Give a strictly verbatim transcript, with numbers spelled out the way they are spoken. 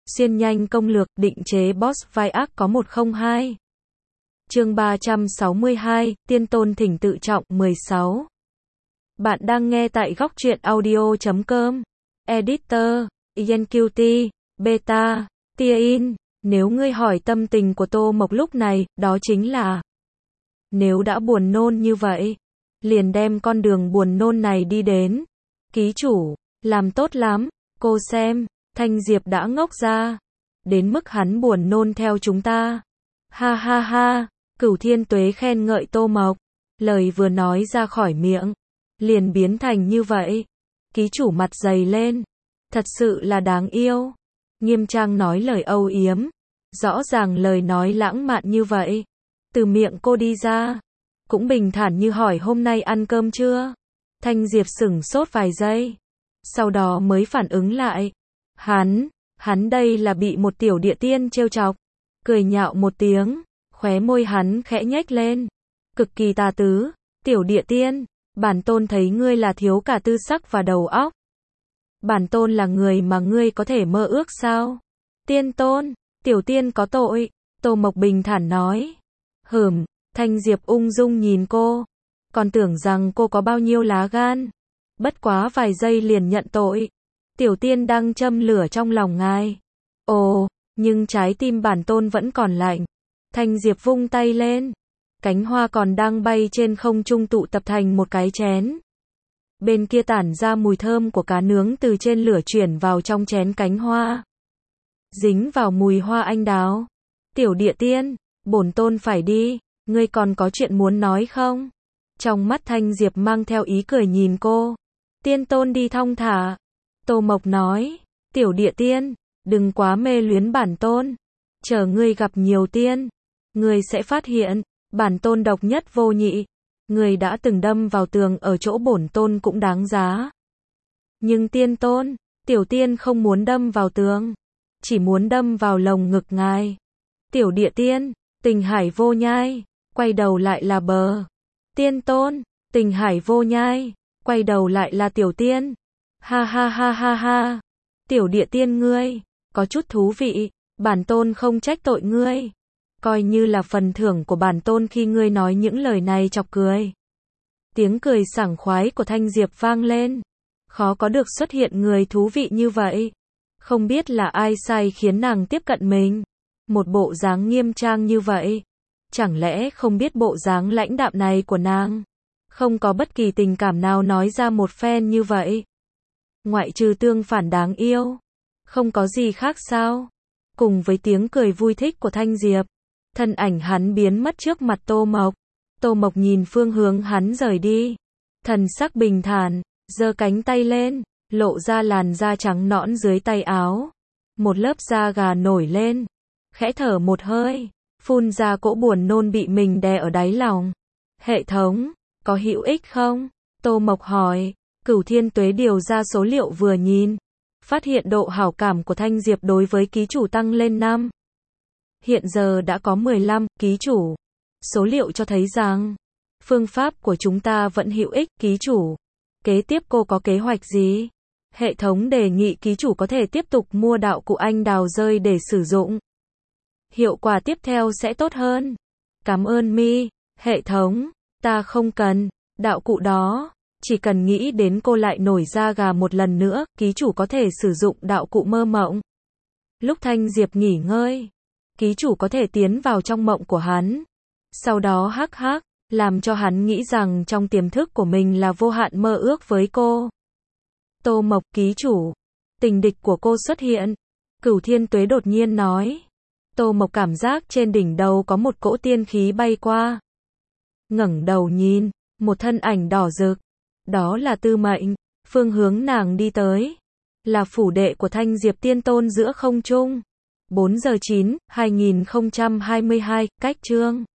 Xuyên nhanh công lược, định chế boss vai ác có một không hai. Chương ba trăm sáu mươi hai, Tiên Tôn thỉnh tự trọng mười sáu. Bạn đang nghe tại góc truyện audio chấm com. Editor, Enqt, Beta, Tia In. Nếu ngươi hỏi tâm tình của Tô Mộc lúc này, đó chính là nếu đã buồn nôn như vậy, liền đem con đường buồn nôn này đi đến. Ký chủ, làm tốt lắm, cô xem, Thanh Diệp đã ngốc ra. Đến mức hắn buồn nôn theo chúng ta. Ha ha ha, Cửu Thiên Tuế khen ngợi Tô Mộc. Lời vừa nói ra khỏi miệng, liền biến thành như vậy. Ký chủ mặt dày lên. Thật sự là đáng yêu. Nghiêm trang nói lời âu yếm. Rõ ràng lời nói lãng mạn như vậy. Từ miệng cô đi ra. Cũng bình thản như hỏi hôm nay ăn cơm chưa? Thanh Diệp sửng sốt vài giây. Sau đó mới phản ứng lại. Hắn, hắn đây là bị một tiểu địa tiên trêu chọc. Cười nhạo một tiếng. Khóe môi hắn khẽ nhếch lên. Cực kỳ tà tứ. Tiểu địa tiên, bản tôn thấy ngươi là thiếu cả tư sắc và đầu óc. Bản tôn là người mà ngươi có thể mơ ước sao? Tiên tôn, tiểu tiên có tội. Tô Mộc bình thản nói. Hửm, Thanh Diệp ung dung nhìn cô. Còn tưởng rằng cô có bao nhiêu lá gan. Bất quá vài giây liền nhận tội. Tiểu tiên đang châm lửa trong lòng ngài. Ồ, nhưng trái tim bản tôn vẫn còn lạnh. Thanh Diệp vung tay lên. Cánh hoa còn đang bay trên không trung tụ tập thành một cái chén. Bên kia tản ra mùi thơm của cá nướng từ trên lửa chuyển vào trong chén cánh hoa. Dính vào mùi hoa anh đào. Tiểu địa tiên, bổn tôn phải đi, ngươi còn có chuyện muốn nói không? Trong mắt Thanh Diệp mang theo ý cười nhìn cô. Tiên tôn đi thong thả. Tô Mộc nói, tiểu địa tiên, đừng quá mê luyến bản tôn. Chờ ngươi gặp nhiều tiên, ngươi sẽ phát hiện, bản tôn độc nhất vô nhị. Ngươi đã từng đâm vào tường ở chỗ bổn tôn cũng đáng giá. Nhưng tiên tôn, tiểu tiên không muốn đâm vào tường. Chỉ muốn đâm vào lồng ngực ngài. Tiểu địa tiên, tình hải vô nhai, quay đầu lại là bờ. Tiên tôn, tình hải vô nhai, quay đầu lại là tiểu tiên. Ha ha ha ha ha. Tiểu địa tiên ngươi, có chút thú vị, bản tôn không trách tội ngươi. Coi như là phần thưởng của bản tôn khi ngươi nói những lời này chọc cười. Tiếng cười sảng khoái của Thanh Diệp vang lên. Khó có được xuất hiện người thú vị như vậy. Không biết là ai sai khiến nàng tiếp cận mình. Một bộ dáng nghiêm trang như vậy. Chẳng lẽ không biết bộ dáng lãnh đạm này của nàng? Không có bất kỳ tình cảm nào nói ra một phen như vậy. Ngoại trừ tương phản đáng yêu. Không có gì khác sao? Cùng với tiếng cười vui thích của Thanh Diệp. Thân ảnh hắn biến mất trước mặt Tô Mộc. Tô Mộc nhìn phương hướng hắn rời đi. Thần sắc bình thản, giơ cánh tay lên, lộ ra làn da trắng nõn dưới tay áo. Một lớp da gà nổi lên. Khẽ thở một hơi, phun ra cỗ buồn nôn bị mình đè ở đáy lòng. Hệ thống, có hữu ích không? Tô Mộc hỏi. Cửu Thiên Tuế điều ra số liệu vừa nhìn. Phát hiện độ hảo cảm của Thanh Diệp đối với ký chủ tăng lên năm. Hiện giờ đã có mười lăm, ký chủ. Số liệu cho thấy rằng, phương pháp của chúng ta vẫn hữu ích, ký chủ. Kế tiếp cô có kế hoạch gì? Hệ thống đề nghị ký chủ có thể tiếp tục mua đạo cụ anh đào rơi để sử dụng. Hiệu quả tiếp theo sẽ tốt hơn. Cảm ơn mi, hệ thống, ta không cần, đạo cụ đó. Chỉ cần nghĩ đến cô lại nổi da gà một lần nữa, ký chủ có thể sử dụng đạo cụ mơ mộng. Lúc Thanh Diệp nghỉ ngơi, ký chủ có thể tiến vào trong mộng của hắn. Sau đó hắc hắc, làm cho hắn nghĩ rằng trong tiềm thức của mình là vô hạn mơ ước với cô. Tô Mộc, ký chủ. Tình địch của cô xuất hiện. Cửu Thiên Tuế đột nhiên nói. Tô Mộc cảm giác trên đỉnh đầu có một cỗ tiên khí bay qua. Ngẩng đầu nhìn, một thân ảnh đỏ rực. Đó là Tư Mệnh. Phương hướng nàng đi tới là phủ đệ của Thanh Diệp Tiên Tôn giữa không trung. bốn giờ chín, hai nghìn không trăm hai mươi hai, cách chương